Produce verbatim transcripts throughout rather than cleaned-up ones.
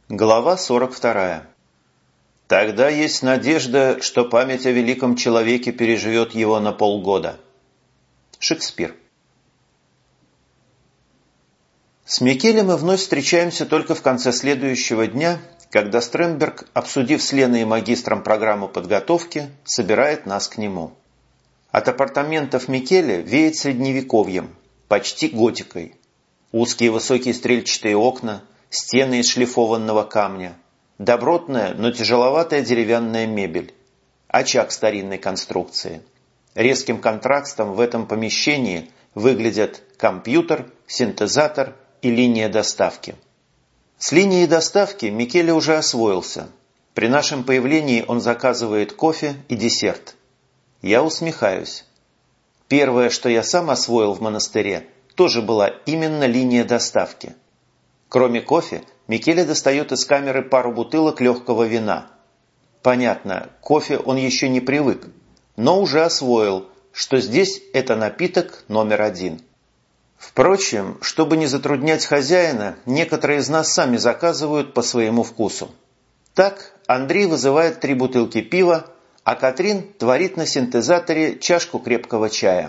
Глава сорок вторая. Тогда есть надежда, что память о великом человеке переживет его на полгода. Шекспир. С Микеле мы вновь встречаемся только в конце следующего дня, когда Стремберг, обсудив с Леной и магистром программу подготовки, собирает нас к нему. От апартаментов Микеле веет средневековьем, почти готикой. Узкие высокие стрельчатые окна, стены из шлифованного камня, добротная, но тяжеловатая деревянная мебель, очаг старинной конструкции. Резким контрастом в этом помещении выглядят компьютер, синтезатор и линия доставки. С линией доставки Микеле уже освоился. При нашем появлении он заказывает кофе и десерт. Я усмехаюсь. Первое, что я сам освоил в монастыре, тоже была именно линия доставки. Кроме кофе, Микеле достает из камеры пару бутылок легкого вина. Понятно, кофе он еще не привык, но уже освоил, что здесь это напиток номер один. Впрочем, чтобы не затруднять хозяина, некоторые из нас сами заказывают по своему вкусу. Так Андрей вызывает три бутылки пива, а Катрин творит на синтезаторе чашку крепкого чая.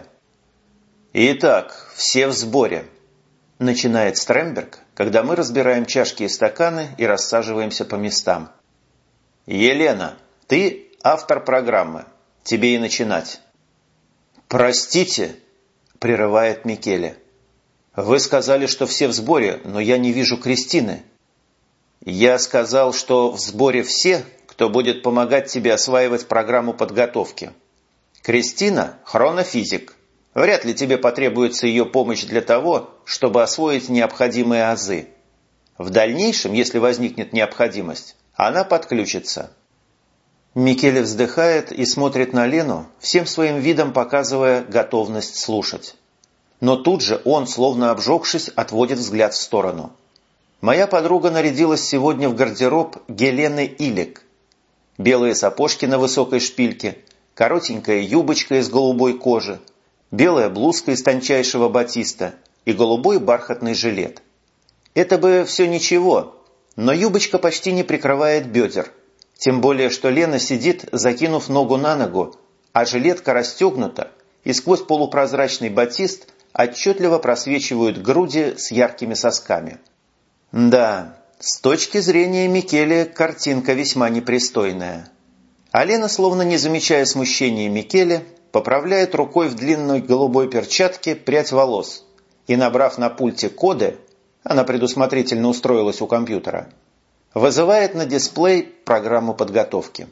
«Итак, все в сборе», – начинает Стремберг, когда мы разбираем чашки и стаканы и рассаживаемся по местам. «Елена, ты автор программы. Тебе и начинать». «Простите», – прерывает Микеле. «Вы сказали, что все в сборе, но я не вижу Кристины». «Я сказал, что в сборе все, кто будет помогать тебе осваивать программу подготовки. Кристина – хронофизик. Вряд ли тебе потребуется ее помощь для того, чтобы освоить необходимые азы. В дальнейшем, если возникнет необходимость, она подключится». Микеле вздыхает и смотрит на Лену, всем своим видом показывая готовность слушать. Но тут же он, словно обжегшись, отводит взгляд в сторону. Моя подруга нарядилась сегодня в гардероб Гелены Илек. Белые сапожки на высокой шпильке, коротенькая юбочка из голубой кожи, белая блузка из тончайшего батиста и голубой бархатный жилет. Это бы все ничего, но юбочка почти не прикрывает бедер, тем более что Лена сидит, закинув ногу на ногу, а жилетка расстегнута, и сквозь полупрозрачный батист отчетливо просвечивают груди с яркими сосками. Да, с точки зрения Микеле картинка весьма непристойная. А Лена, словно не замечая смущения Микеле, поправляет рукой в длинной голубой перчатке прядь волос и, набрав на пульте коды, она предусмотрительно устроилась у компьютера, вызывает на дисплей программу подготовки.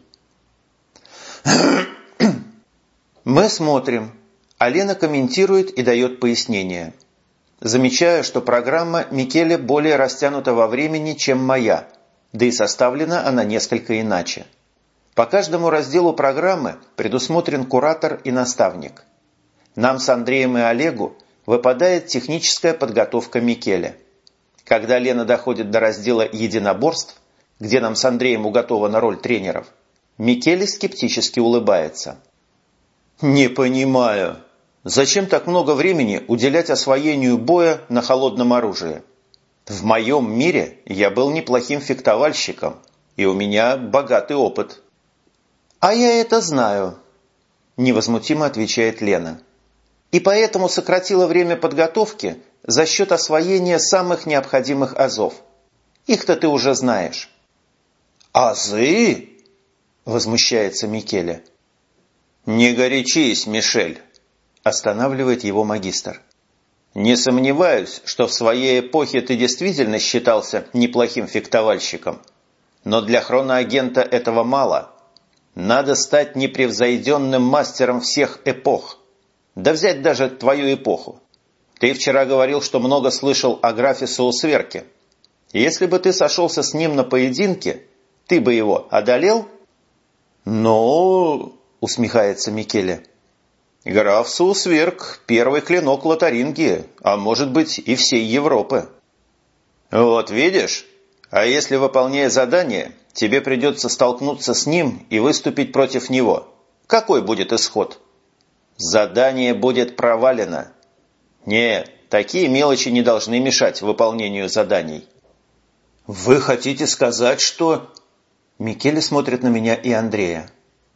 Мы смотрим, а Лена комментирует и дает пояснение. Замечаю, что программа Микеле более растянута во времени, чем моя, да и составлена она несколько иначе. По каждому разделу программы предусмотрен куратор и наставник. Нам с Андреем и Олегу выпадает техническая подготовка Микеле. Когда Лена доходит до раздела единоборств, где нам с Андреем уготована роль тренеров, Микеле скептически улыбается. «Не понимаю, зачем так много времени уделять освоению боя на холодном оружии? В моем мире я был неплохим фехтовальщиком, и у меня богатый опыт». «А я это знаю», – невозмутимо отвечает Лена. «И поэтому сократила время подготовки за счет освоения самых необходимых азов. Их-то ты уже знаешь». «Азы?» – возмущается Микеле. «Не горячись, Мишель», – останавливает его магистр. «Не сомневаюсь, что в своей эпохе ты действительно считался неплохим фехтовальщиком. Но для хроноагента этого мало. Надо стать непревзойденным мастером всех эпох. Да взять даже твою эпоху. Ты вчера говорил, что много слышал о графе Соусверке. Если бы ты сошелся с ним на поединке, ты бы его одолел?» «Ну...» – усмехается Микеле. «Граф Соусверк – первый клинок Лотарингии, а может быть и всей Европы». «Вот видишь? А если, выполняя задание, тебе придется столкнуться с ним и выступить против него, какой будет исход?» «Задание будет провалено. Нет, такие мелочи не должны мешать выполнению заданий». «Вы хотите сказать, что...» Микеле смотрит на меня и Андрея.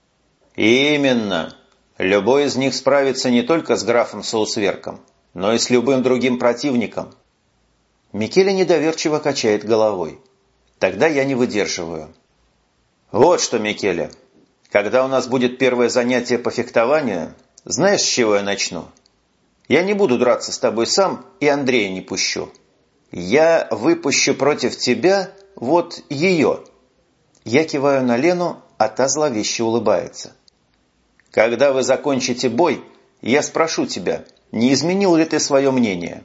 «Именно. Любой из них справится не только с графом Соусверком, но и с любым другим противником». Микеле недоверчиво качает головой. Тогда я не выдерживаю. «Вот что, Микеле, когда у нас будет первое занятие по фехтованию, знаешь, с чего я начну? Я не буду драться с тобой сам и Андрея не пущу. Я выпущу против тебя вот ее». Я киваю на Лену, а та зловеще улыбается. «Когда вы закончите бой, я спрошу тебя, не изменил ли ты свое мнение?»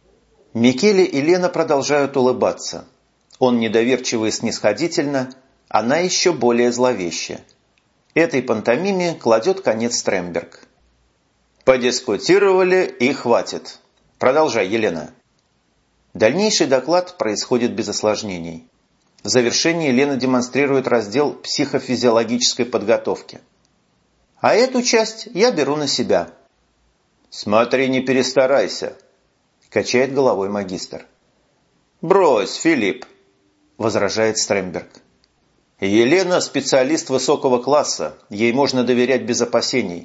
Микеле и Лена продолжают улыбаться. Он недоверчиво и снисходительно, она еще более зловеще. Этой пантомиме кладет конец Стремберг. «Подискутировали и хватит. Продолжай, Елена». Дальнейший доклад происходит без осложнений. В завершении Лена демонстрирует раздел психофизиологической подготовки. «А эту часть я беру на себя». «Смотри, не перестарайся», – качает головой магистр. «Брось, Филипп», – возражает Стремберг. «Елена – специалист высокого класса, ей можно доверять без опасений».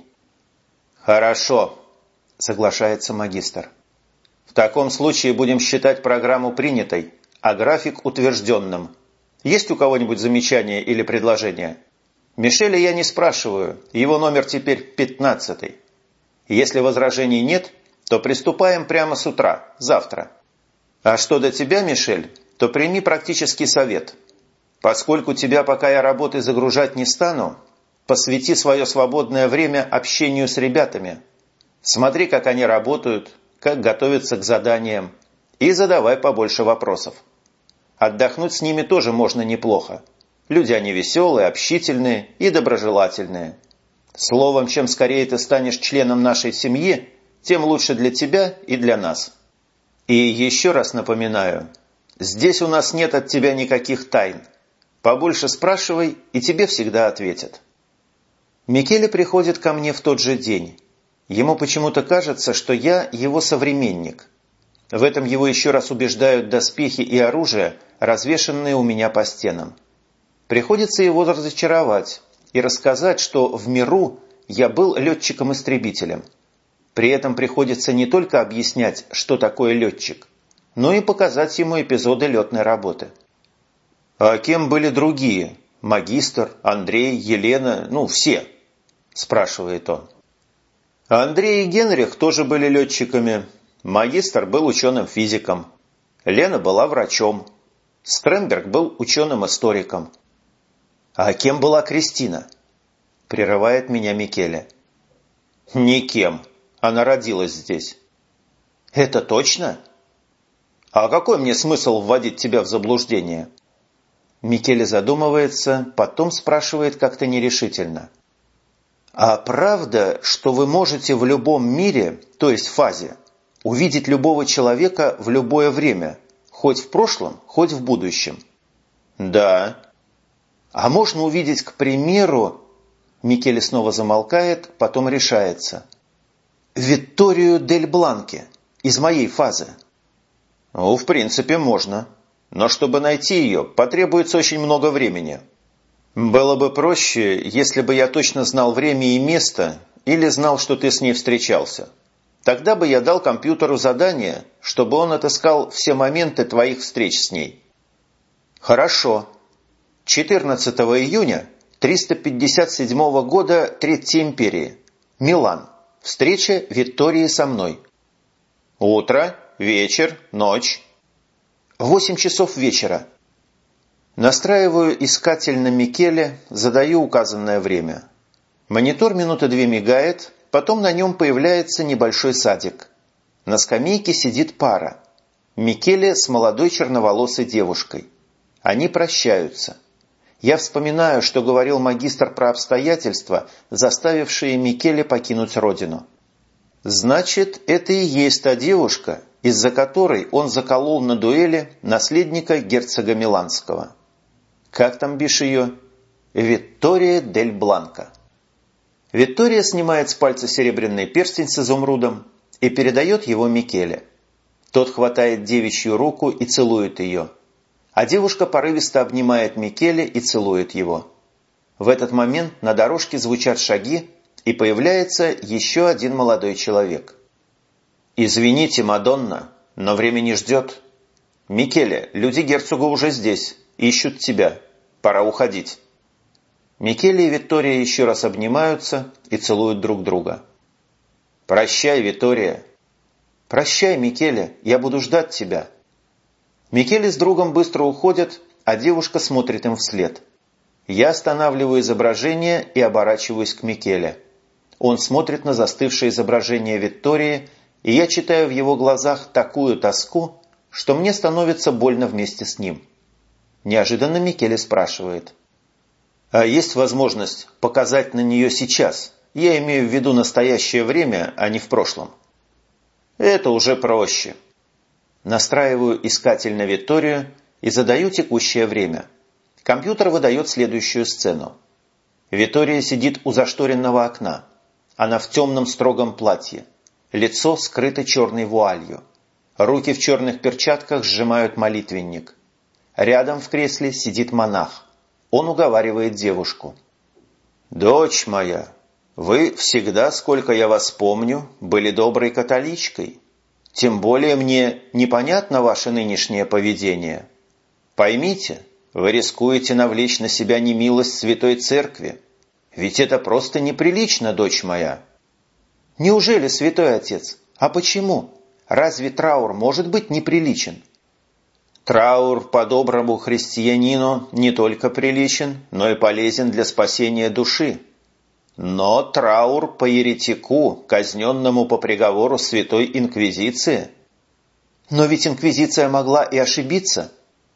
«Хорошо», – соглашается магистр. «В таком случае будем считать программу принятой, а график утвержденным. Есть у кого-нибудь замечания или предложения? Мишеля я не спрашиваю, его номер теперь пятнадцатый. Если возражений нет, то приступаем прямо с утра, завтра. А что до тебя, Мишель, то прими практический совет. Поскольку тебя пока я работой загружать не стану, посвяти свое свободное время общению с ребятами. Смотри, как они работают, как готовятся к заданиям, и задавай побольше вопросов. Отдохнуть с ними тоже можно неплохо. Люди они веселые, общительные и доброжелательные. Словом, чем скорее ты станешь членом нашей семьи, тем лучше для тебя и для нас. И еще раз напоминаю, здесь у нас нет от тебя никаких тайн. Побольше спрашивай, и тебе всегда ответят». Микеле приходит ко мне в тот же день. Ему почему-то кажется, что я его современник. В этом его еще раз убеждают доспехи и оружие, развешанные у меня по стенам. Приходится его разочаровать и рассказать, что в миру я был летчиком-истребителем. При этом приходится не только объяснять, что такое летчик, но и показать ему эпизоды летной работы. «А кем были другие? Магистр, Андрей, Елена, ну все?» – спрашивает он. «Андрей и Генрих тоже были летчиками. Магистр был ученым-физиком. Лена была врачом. Стремберг был ученым-историком». «А кем была Кристина?» – прерывает меня Микеле. «Никем. Она родилась здесь». «Это точно?» «А какой мне смысл вводить тебя в заблуждение?» Микеле задумывается, потом спрашивает как-то нерешительно. «А правда, что вы можете в любом мире, то есть фазе, увидеть любого человека в любое время, хоть в прошлом, хоть в будущем?» «Да». «А можно увидеть, к примеру...» Микеле снова замолкает, потом решается. «Витторию дель Бланке, из моей фазы». «Ну, в принципе, можно. Но чтобы найти ее, потребуется очень много времени. Было бы проще, если бы я точно знал время и место, или знал, что ты с ней встречался. Тогда бы я дал компьютеру задание, чтобы он отыскал все моменты твоих встреч с ней». «Хорошо. четырнадцатого июня триста пятьдесят седьмого года Третьей империи. Милан. Встреча Виттории со мной». «Утро, вечер, ночь». «Восемь часов вечера». Настраиваю искатель на Микеле, задаю указанное время. Монитор минуты две мигает, потом на нем появляется небольшой садик. На скамейке сидит пара. Микеле с молодой черноволосой девушкой. Они прощаются. Я вспоминаю, что говорил магистр про обстоятельства, заставившие Микеле покинуть родину. Значит, это и есть та девушка, из-за которой он заколол на дуэли наследника герцога Миланского. Как там бишь ее? Виттория дель Бланка. Виттория снимает с пальца серебряный перстень с изумрудом и передает его Микеле. Тот хватает девичью руку и целует ее. а девушка порывисто обнимает Микеле и целует его. В этот момент на дорожке звучат шаги, и появляется еще один молодой человек. «Извините, Мадонна, но время не ждет. Микеле, люди герцога уже здесь, ищут тебя. Пора уходить». Микеле и Виттория еще раз обнимаются и целуют друг друга. «Прощай, Виттория». «Прощай, Микеле, я буду ждать тебя». Микеле с другом быстро уходят, а девушка смотрит им вслед. Я останавливаю изображение и оборачиваюсь к Микеле. Он смотрит на застывшее изображение Виттории, и я читаю в его глазах такую тоску, что мне становится больно вместе с ним. Неожиданно Микеле спрашивает: «А есть возможность показать на нее сейчас? Я имею в виду настоящее время, а не в прошлом». «Это уже проще». Настраиваю искатель на Витторию и задаю текущее время. Компьютер выдает следующую сцену. Виттория сидит у зашторенного окна. Она в темном строгом платье. Лицо скрыто черной вуалью. Руки в черных перчатках сжимают молитвенник. Рядом в кресле сидит монах. Он уговаривает девушку. «Дочь моя, вы всегда, сколько я вас помню, были доброй католичкой. Тем более мне непонятно ваше нынешнее поведение. Поймите, вы рискуете навлечь на себя немилость Святой Церкви. Ведь это просто неприлично, дочь моя». «Неужели, святой отец? А почему? Разве траур может быть неприличен?» «Траур по доброму христианину не только приличен, но и полезен для спасения души. Но траур по еретику, казненному по приговору Святой Инквизиции...» «Но ведь Инквизиция могла и ошибиться».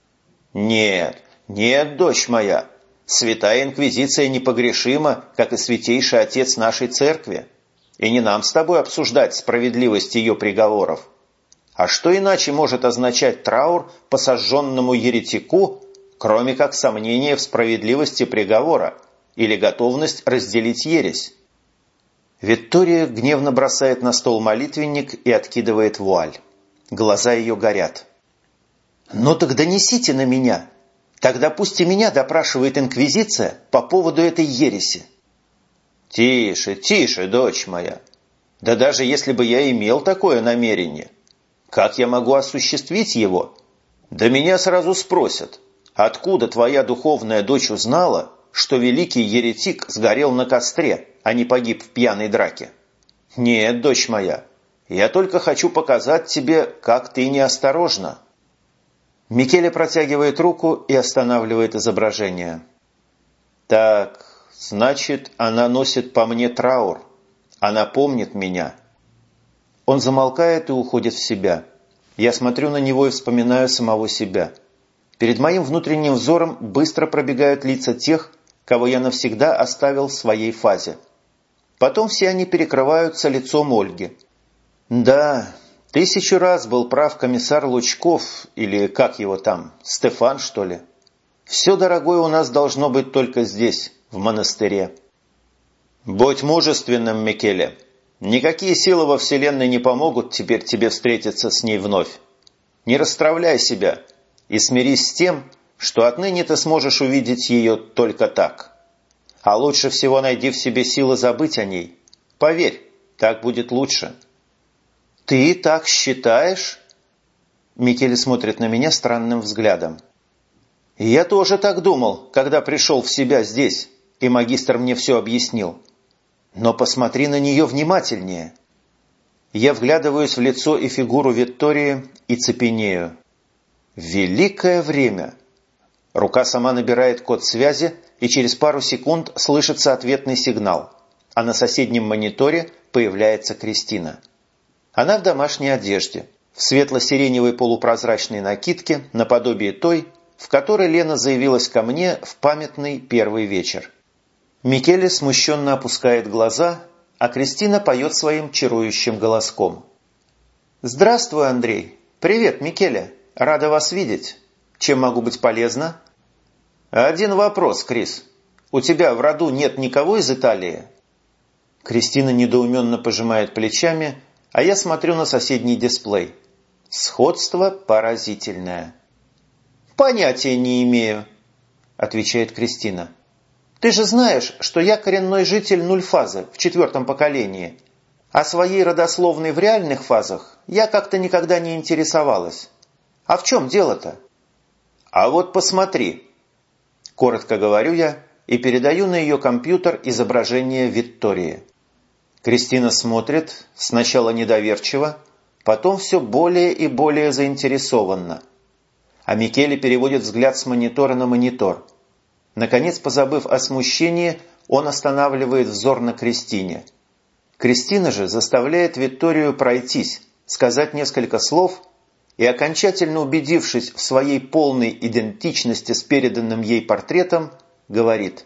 «Нет, нет, дочь моя. Святая Инквизиция непогрешима, как и святейший отец нашей церкви. И не нам с тобой обсуждать справедливость ее приговоров. А что иначе может означать траур по сожженному еретику, кроме как сомнение в справедливости приговора или готовность разделить ересь?» Виттория гневно бросает на стол молитвенник и откидывает вуаль. Глаза ее горят. «Ну так донесите на меня. Тогда пусть и меня допрашивает Инквизиция по поводу этой ереси». «Тише, тише, дочь моя. Да даже если бы я имел такое намерение, как я могу осуществить его? Да меня сразу спросят, откуда твоя духовная дочь узнала, что великий еретик сгорел на костре, а не погиб в пьяной драке? Нет, дочь моя, я только хочу показать тебе, как ты неосторожна». Микеле протягивает руку и останавливает изображение. «Так, значит, она носит по мне траур. Она помнит меня». Он замолкает и уходит в себя. Я смотрю на него и вспоминаю самого себя. Перед моим внутренним взором быстро пробегают лица тех, кого я навсегда оставил в своей фазе. Потом все они перекрываются лицом Ольги. Да, тысячу раз был прав комиссар Лучков, или как его там, Стефан, что ли. Все дорогое у нас должно быть только здесь, в монастыре. «Будь мужественным, Микеле. Никакие силы во вселенной не помогут теперь тебе встретиться с ней вновь. Не расстраивай себя и смирись с тем, что отныне ты сможешь увидеть ее только так. А лучше всего найди в себе силы забыть о ней. Поверь, так будет лучше». «Ты так считаешь?» Микеле смотрит на меня странным взглядом. «Я тоже так думал, когда пришел в себя здесь, и магистр мне все объяснил. Но посмотри на нее внимательнее». Я вглядываюсь в лицо и фигуру Виттории и цепенею. Великое время! Рука сама набирает код связи, и через пару секунд слышится ответный сигнал, а на соседнем мониторе появляется Кристина. Она в домашней одежде, в светло-сиреневой полупрозрачной накидке, наподобие той, в которой Лена заявилась ко мне в памятный первый вечер. Микеле смущенно опускает глаза, а Кристина поет своим чарующим голоском. «Здравствуй, Андрей! Привет, Микеле! Рада вас видеть! Чем могу быть полезна?» «Один вопрос, Крис. У тебя в роду нет никого из Италии?» Кристина недоуменно пожимает плечами, а я смотрю на соседний дисплей. Сходство поразительное. «Понятия не имею», – отвечает Кристина. «Ты же знаешь, что я коренной житель Нульфазы в четвертом поколении, а своей родословной в реальных фазах я как-то никогда не интересовалась. А в чем дело-то?» «А вот посмотри», – коротко говорю я и передаю на ее компьютер изображение Виктории. Кристина смотрит, сначала недоверчиво, потом все более и более заинтересованно. А Микеле переводит взгляд с монитора на монитор. Наконец, позабыв о смущении, он останавливает взор на Кристине. Кристина же заставляет Викторию пройтись, сказать несколько слов и, окончательно убедившись в своей полной идентичности с переданным ей портретом, говорит: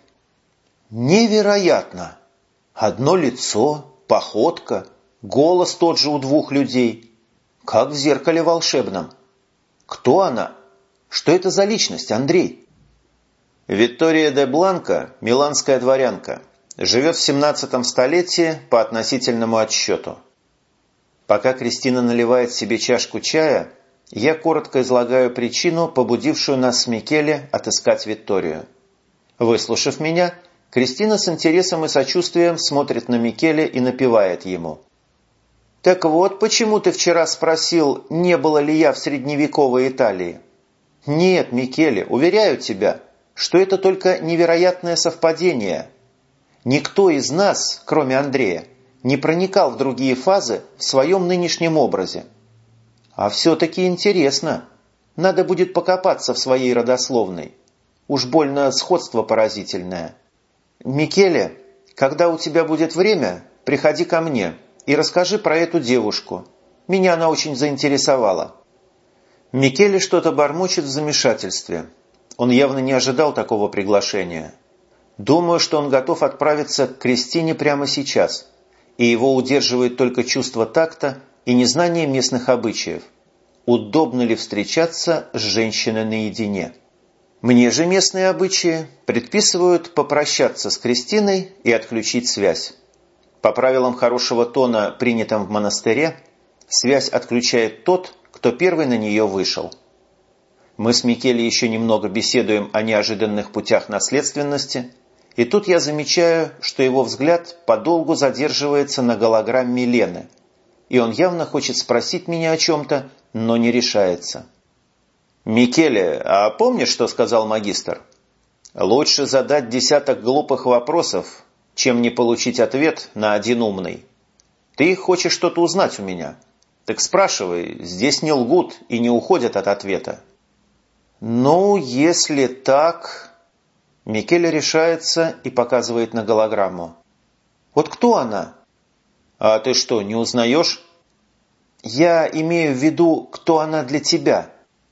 «Невероятно! Одно лицо, походка, голос тот же у двух людей, как в зеркале волшебном. Кто она? Что это за личность, Андрей?» Виктория де Бланко, миланская дворянка, живет в семнадцатом столетии по относительному отсчету. Пока Кристина наливает себе чашку чая, я коротко излагаю причину, побудившую нас с Микеле отыскать Викторию. Выслушав меня, Кристина с интересом и сочувствием смотрит на Микеле и напевает ему: «Так вот, почему ты вчера спросил, не было ли я в средневековой Италии? Нет, Микеле, уверяю тебя, что это только невероятное совпадение. Никто из нас, кроме Андрея, не проникал в другие фазы в своем нынешнем образе. А все-таки интересно. Надо будет покопаться в своей родословной. Уж больно сходство поразительное. Микеле, когда у тебя будет время, приходи ко мне и расскажи про эту девушку. Меня она очень заинтересовала». Микеле что-то бормочет в замешательстве. Он явно не ожидал такого приглашения. Думаю, что он готов отправиться к Кристине прямо сейчас, и его удерживает только чувство такта и незнание местных обычаев. Удобно ли встречаться с женщиной наедине? Мне же местные обычаи предписывают попрощаться с Кристиной и отключить связь. По правилам хорошего тона, принятым в монастыре, связь отключает тот, кто первый на нее вышел. Мы с Микеле еще немного беседуем о неожиданных путях наследственности, и тут я замечаю, что его взгляд подолгу задерживается на голограмме Лены, и он явно хочет спросить меня о чем-то, но не решается. «Микеле, а помнишь, что сказал магистр? Лучше задать десяток глупых вопросов, чем не получить ответ на один умный. Ты хочешь что-то узнать у меня? Так спрашивай, здесь не лгут и не уходят от ответа». «Ну, если так...» Микеле решается и показывает на голограмму. «Вот кто она?» «А ты что, не узнаешь?» «Я имею в виду, кто она для тебя».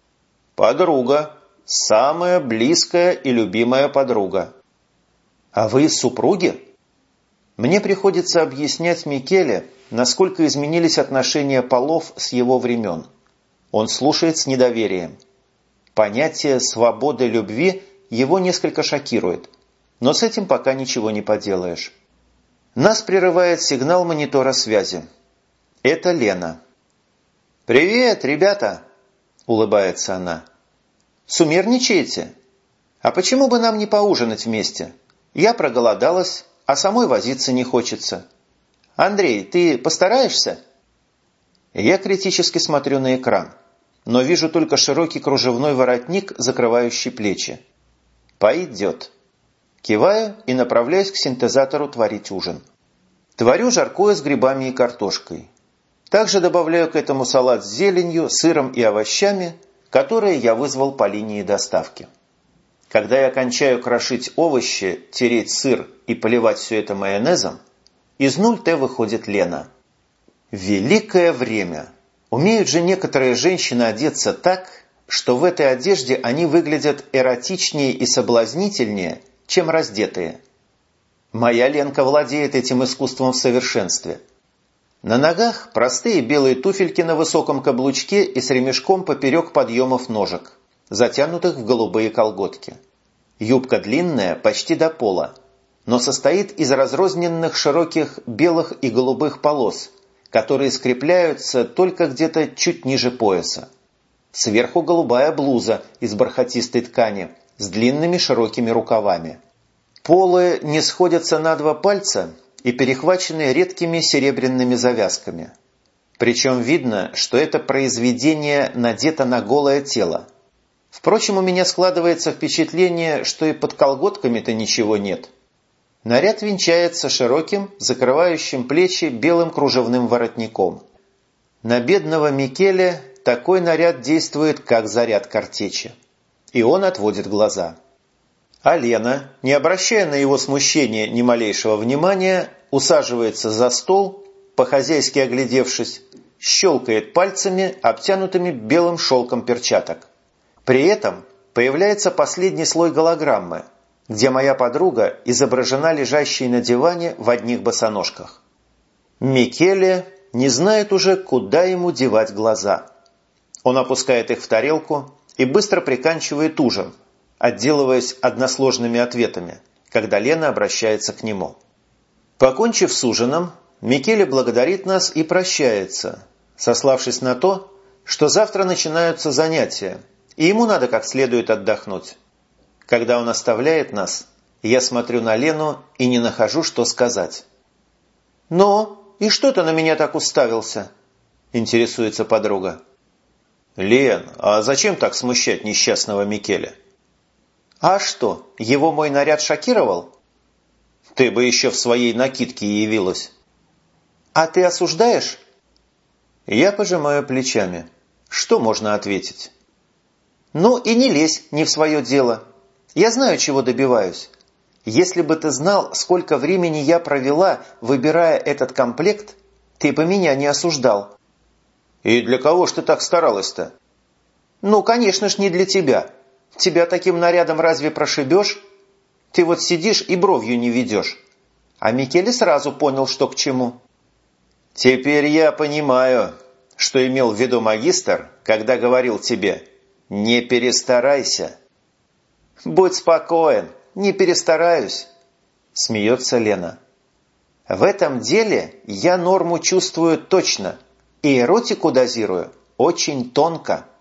«Подруга. Самая близкая и любимая подруга». «А вы супруги?» Мне приходится объяснять Микеле, насколько изменились отношения полов с его времен. Он слушает с недоверием. Понятие свободы любви его несколько шокирует, но с этим пока ничего не поделаешь. Нас прерывает сигнал монитора связи. Это Лена. «Привет, ребята!» – улыбается она. «Сумерничаете? А почему бы нам не поужинать вместе? Я проголодалась, а самой возиться не хочется. Андрей, ты постараешься?» Я критически смотрю на экран, но вижу только широкий кружевной воротник, закрывающий плечи. «Пойдет». Киваю и направляюсь к синтезатору творить ужин. Творю жаркое с грибами и картошкой. Также добавляю к этому салат с зеленью, сыром и овощами, которые я вызвал по линии доставки. Когда я кончаю крошить овощи, тереть сыр и поливать все это майонезом, из нуль тэ выходит Лена. Великое время! Умеют же некоторые женщины одеться так, что в этой одежде они выглядят эротичнее и соблазнительнее, чем раздетые. Моя Ленка владеет этим искусством в совершенстве. На ногах простые белые туфельки на высоком каблучке и с ремешком поперек подъемов ножек, затянутых в голубые колготки. Юбка длинная, почти до пола, но состоит из разрозненных широких белых и голубых полос, которые скрепляются только где-то чуть ниже пояса. Сверху голубая блуза из бархатистой ткани с длинными широкими рукавами. Полы не сходятся на два пальца и перехвачены редкими серебряными завязками. Причем видно, что это произведение надето на голое тело. Впрочем, у меня складывается впечатление, что и под колготками-то ничего нет. Наряд венчается широким, закрывающим плечи белым кружевным воротником. На бедного Микеле такой наряд действует, как заряд картечи. И он отводит глаза. А Лена, не обращая на его смущение ни малейшего внимания, усаживается за стол, по-хозяйски оглядевшись, щелкает пальцами, обтянутыми белым шелком перчаток. При этом появляется последний слой голограммы, где моя подруга изображена лежащей на диване в одних босоножках. Микеле не знает уже, куда ему девать глаза. Он опускает их в тарелку и быстро приканчивает ужин, отделываясь односложными ответами, когда Лена обращается к нему. Покончив с ужином, Микеле благодарит нас и прощается, сославшись на то, что завтра начинаются занятия, и ему надо как следует отдохнуть. Когда он оставляет нас, я смотрю на Лену и не нахожу, что сказать. «Ну, и что ты на меня так уставился?» – интересуется подруга. «Лен, а зачем так смущать несчастного Микеле?» «А что, его мой наряд шокировал?» «Ты бы еще в своей накидке явилась». «А ты осуждаешь?» Я пожимаю плечами. Что можно ответить? «Ну и не лезь не в свое дело. Я знаю, чего добиваюсь. Если бы ты знал, сколько времени я провела, выбирая этот комплект, ты бы меня не осуждал». «И для кого ж ты так старалась-то?» «Ну, конечно ж, не для тебя. Тебя таким нарядом разве прошибешь? Ты вот сидишь и бровью не ведешь». А Микеле сразу понял, что к чему. «Теперь я понимаю, что имел в виду магистр, когда говорил тебе «не перестарайся». «Будь спокоен, не перестараюсь», – смеется Лена. «В этом деле я норму чувствую точно и эротику дозирую очень тонко».